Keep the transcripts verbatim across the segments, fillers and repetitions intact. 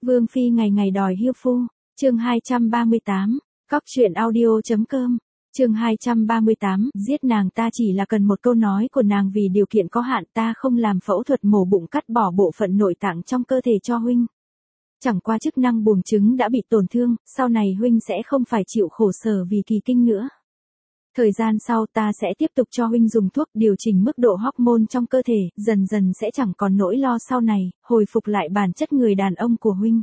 Vương phi ngày ngày đòi hiêu phu, chương hai trăm ba mươi tám, cóc truyện audio.com, chương hai trăm ba mươi tám, giết nàng ta chỉ là cần một câu nói của nàng vì điều kiện có hạn ta không làm phẫu thuật mổ bụng cắt bỏ bộ phận nội tạng trong cơ thể cho huynh. Chẳng qua chức năng buồng trứng đã bị tổn thương, sau này huynh sẽ không phải chịu khổ sở vì kỳ kinh nữa. Thời gian sau ta sẽ tiếp tục cho huynh dùng thuốc điều chỉnh mức độ hormone trong cơ thể, dần dần sẽ chẳng còn nỗi lo sau này, hồi phục lại bản chất người đàn ông của huynh.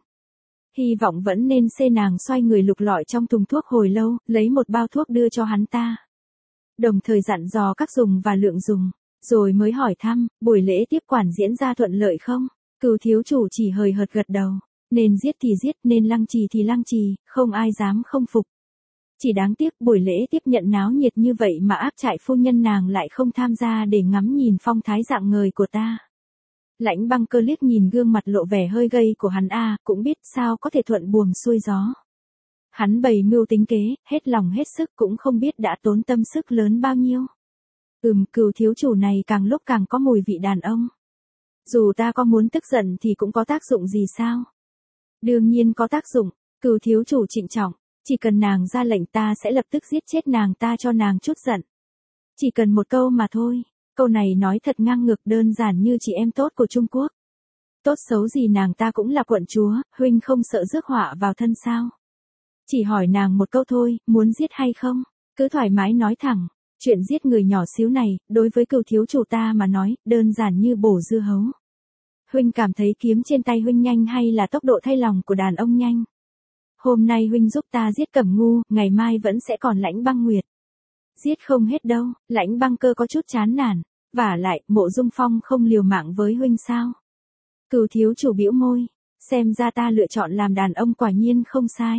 Hy vọng vẫn nên xê nàng xoay người lục lọi trong thùng thuốc hồi lâu, lấy một bao thuốc đưa cho hắn ta. Đồng thời dặn dò các dùng và lượng dùng, rồi mới hỏi thăm, buổi lễ tiếp quản diễn ra thuận lợi không? Cửu thiếu chủ chỉ hời hợt gật đầu, nên giết thì giết, nên lăng trì thì lăng trì, không ai dám không phục. Chỉ đáng tiếc buổi lễ tiếp nhận náo nhiệt như vậy mà áp trại phu nhân nàng lại không tham gia để ngắm nhìn phong thái dạng ngời của ta. Lãnh Băng Cơ liếc nhìn gương mặt lộ vẻ hơi gay của hắn a, cũng biết sao có thể thuận buồm xuôi gió. Hắn bày mưu tính kế, hết lòng hết sức cũng không biết đã tốn tâm sức lớn bao nhiêu. Ừm, Cửu thiếu chủ này càng lúc càng có mùi vị đàn ông. Dù ta có muốn tức giận thì cũng có tác dụng gì sao? Đương nhiên có tác dụng, Cửu thiếu chủ trịnh trọng, chỉ cần nàng ra lệnh ta sẽ lập tức giết chết nàng ta cho nàng chút giận. Chỉ cần một câu mà thôi. Câu này nói thật ngang ngược, đơn giản như chị em tốt của Trung Quốc. Tốt xấu gì nàng ta cũng là quận chúa, huynh không sợ rước họa vào thân sao? Chỉ hỏi nàng một câu thôi, muốn giết hay không? Cứ thoải mái nói thẳng, chuyện giết người nhỏ xíu này, đối với Cửu thiếu chủ ta mà nói, đơn giản như bổ dưa hấu. Huynh cảm thấy kiếm trên tay huynh nhanh hay là tốc độ thay lòng của đàn ông nhanh? Hôm nay huynh giúp ta giết Cẩm Ngu, ngày mai vẫn sẽ còn Lãnh Băng Nguyệt. Giết không hết đâu, Lãnh Băng Cơ có chút chán nản. Vả lại, Mộ Dung Phong không liều mạng với huynh sao? Cửu thiếu chủ bĩu môi, xem ra ta lựa chọn làm đàn ông quả nhiên không sai.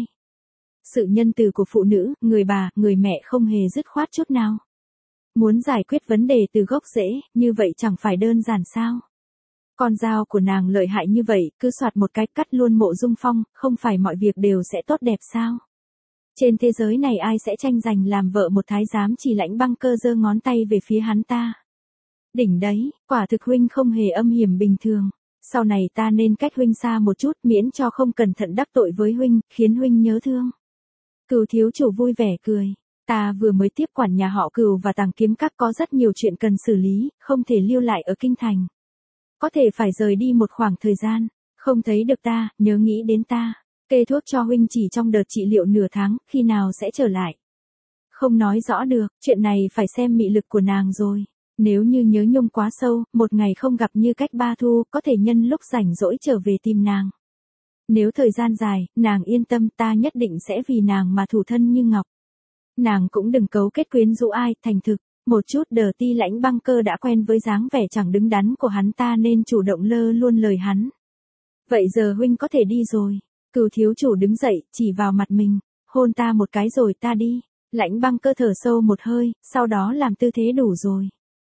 Sự nhân từ của phụ nữ, người bà, người mẹ không hề dứt khoát chút nào. Muốn giải quyết vấn đề từ gốc rễ, như vậy chẳng phải đơn giản sao? Con dao của nàng lợi hại như vậy, cứ soạt một cái cắt luôn Mộ Dung Phong, không phải mọi việc đều sẽ tốt đẹp sao? Trên thế giới này ai sẽ tranh giành làm vợ một thái giám? Chỉ Lãnh Băng Cơ giơ ngón tay về phía hắn ta. Đỉnh đấy, quả thực huynh không hề âm hiểm bình thường. Sau này ta nên cách huynh xa một chút, miễn cho không cẩn thận đắc tội với huynh, khiến huynh nhớ thương. Cửu thiếu chủ vui vẻ cười. Ta vừa mới tiếp quản nhà họ Cửu và Tàng Kiếm Các, có rất nhiều chuyện cần xử lý, không thể lưu lại ở kinh thành. Có thể phải rời đi một khoảng thời gian. Không thấy được ta, nhớ nghĩ đến ta. Kê thuốc cho huynh chỉ trong đợt trị liệu nửa tháng, khi nào sẽ trở lại? Không nói rõ được, chuyện này phải xem mị lực của nàng rồi. Nếu như nhớ nhung quá sâu, một ngày không gặp như cách ba thu, có thể nhân lúc rảnh rỗi trở về tìm nàng. Nếu thời gian dài, nàng yên tâm, ta nhất định sẽ vì nàng mà thủ thân như ngọc. Nàng cũng đừng cấu kết quyến rũ ai, thành thực. Một chút đờ ti Lãnh Băng Cơ đã quen với dáng vẻ chẳng đứng đắn của hắn ta nên chủ động lơ luôn lời hắn. Vậy giờ huynh có thể đi rồi. Cửu thiếu chủ đứng dậy, chỉ vào mặt mình, hôn ta một cái rồi ta đi. Lãnh Băng Cơ thở sâu một hơi, sau đó làm tư thế đủ rồi.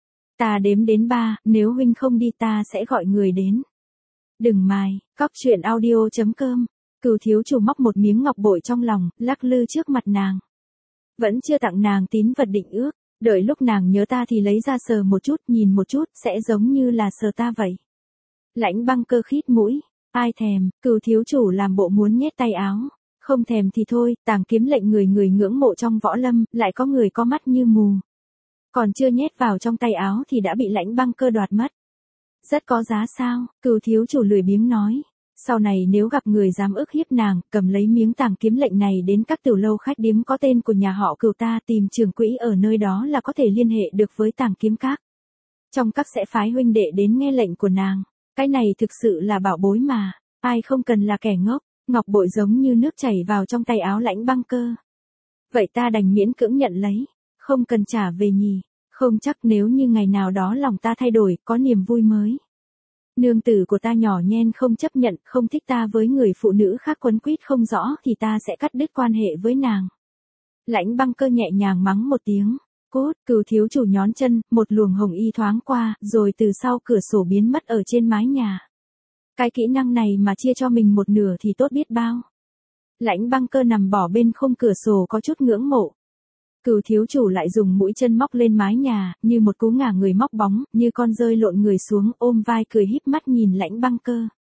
Ta đếm đến ba, nếu huynh không đi ta sẽ gọi người đến. Đừng mài, cóc truyện audio.com. Cửu thiếu chủ móc một miếng ngọc bội trong lòng, lắc lư trước mặt nàng. Vẫn chưa tặng nàng tín vật định ước, đợi lúc nàng nhớ ta thì lấy ra sờ một chút, nhìn một chút, sẽ giống như là sờ ta vậy. Lãnh Băng Cơ khít mũi, ai thèm, Cửu thiếu chủ làm bộ muốn nhét tay áo. Không thèm thì thôi, Tàng Kiếm lệnh người người ngưỡng mộ trong võ lâm, lại có người có mắt như mù. Còn chưa nhét vào trong tay áo thì đã bị Lãnh Băng Cơ đoạt mất. Rất có giá sao? Cửu thiếu chủ lười biếng nói. Sau này nếu gặp người dám ức hiếp nàng, cầm lấy miếng Tàng Kiếm lệnh này đến các tiểu lâu khách điếm có tên của nhà họ Cửu ta tìm trưởng quỹ ở nơi đó là có thể liên hệ được với Tàng Kiếm Các. Trong các sẽ phái huynh đệ đến nghe lệnh của nàng. Cái này thực sự là bảo bối mà. Ai không cần là kẻ ngốc. Ngọc bội giống như nước chảy vào trong tay áo Lãnh Băng Cơ. Vậy ta đành miễn cưỡng nhận lấy. Không cần trả về nhỉ. Không chắc nếu như ngày nào đó lòng ta thay đổi, có niềm vui mới. Nương tử của ta nhỏ nhen không chấp nhận, không thích ta với người phụ nữ khác quấn quýt không rõ thì ta sẽ cắt đứt quan hệ với nàng. Lãnh Băng Cơ nhẹ nhàng mắng một tiếng. Cút, Cửu thiếu chủ nhón chân, một luồng hồng y thoáng qua, rồi từ sau cửa sổ biến mất ở trên mái nhà. Cái kỹ năng này mà chia cho mình một nửa thì tốt biết bao. Lãnh Băng Cơ nằm bỏ bên khung cửa sổ có chút ngưỡng mộ. Cửu thiếu chủ lại dùng mũi chân móc lên mái nhà, như một cú ngả người móc bóng, như con rơi lộn người xuống, ôm vai cười híp mắt nhìn Lãnh Băng Cơ.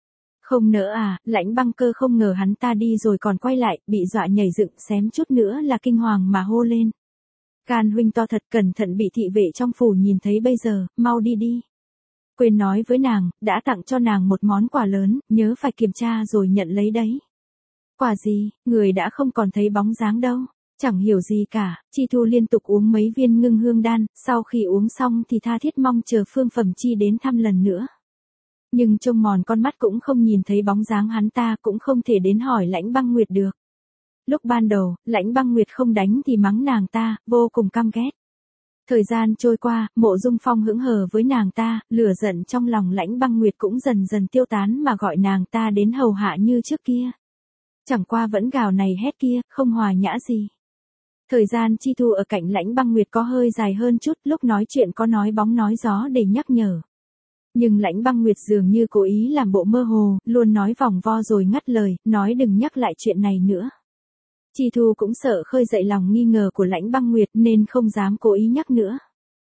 Không nỡ à, Lãnh Băng Cơ không ngờ hắn ta đi rồi còn quay lại, bị dọa nhảy dựng xém chút nữa là kinh hoàng mà hô lên. Can huynh to thật, cẩn thận bị thị vệ trong phủ nhìn thấy bây giờ, mau đi đi. Quên nói với nàng, đã tặng cho nàng một món quà lớn, nhớ phải kiểm tra rồi nhận lấy đấy. Quà gì, người đã không còn thấy bóng dáng đâu. Chẳng hiểu gì cả, Chi Thu liên tục uống mấy viên ngưng hương đan, sau khi uống xong thì tha thiết mong chờ Phương Phẩm Chi đến thăm lần nữa. Nhưng trông mòn con mắt cũng không nhìn thấy bóng dáng hắn ta, cũng không thể đến hỏi Lãnh Băng Nguyệt được. Lúc ban đầu, Lãnh Băng Nguyệt không đánh thì mắng nàng ta, vô cùng căm ghét. Thời gian trôi qua, Mộ Dung Phong hững hờ với nàng ta, lửa giận trong lòng Lãnh Băng Nguyệt cũng dần dần tiêu tán mà gọi nàng ta đến hầu hạ như trước kia. Chẳng qua vẫn gào này hét kia, không hòa nhã gì. Thời gian Chi Thu ở cạnh Lãnh Băng Nguyệt có hơi dài hơn chút, lúc nói chuyện có nói bóng nói gió để nhắc nhở. Nhưng Lãnh Băng Nguyệt dường như cố ý làm bộ mơ hồ, luôn nói vòng vo rồi ngắt lời, nói đừng nhắc lại chuyện này nữa. Chi Thu cũng sợ khơi dậy lòng nghi ngờ của Lãnh Băng Nguyệt nên không dám cố ý nhắc nữa.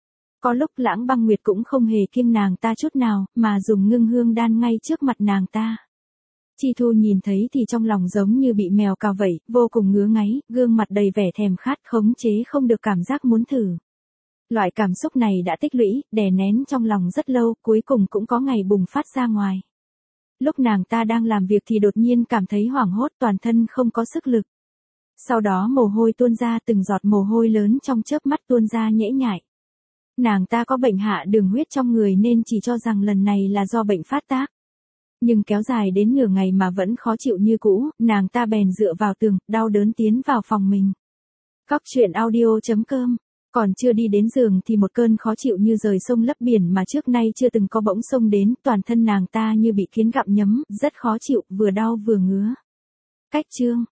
Có lúc Lãnh Băng Nguyệt cũng không hề kiêng nàng ta chút nào, mà dùng ngưng hương đan ngay trước mặt nàng ta. Chi Thu nhìn thấy thì trong lòng giống như bị mèo cào vẩy, vô cùng ngứa ngáy, gương mặt đầy vẻ thèm khát, khống chế không được cảm giác muốn thử. Loại cảm xúc này đã tích lũy, đè nén trong lòng rất lâu, cuối cùng cũng có ngày bùng phát ra ngoài. Lúc nàng ta đang làm việc thì đột nhiên cảm thấy hoảng hốt, toàn thân không có sức lực. Sau đó mồ hôi tuôn ra, từng giọt mồ hôi lớn trong chớp mắt tuôn ra nhễ nhại. Nàng ta có bệnh hạ đường huyết trong người nên chỉ cho rằng lần này là do bệnh phát tác. Nhưng kéo dài đến nửa ngày mà vẫn khó chịu như cũ, nàng ta bèn dựa vào tường, đau đớn tiến vào phòng mình. Cóc truyện audio chấm com. Còn chưa đi đến giường thì một cơn khó chịu như rời sông lấp biển mà trước nay chưa từng có bỗng xông đến, toàn thân nàng ta như bị kiến gặm nhấm, rất khó chịu, vừa đau vừa ngứa. Cách chương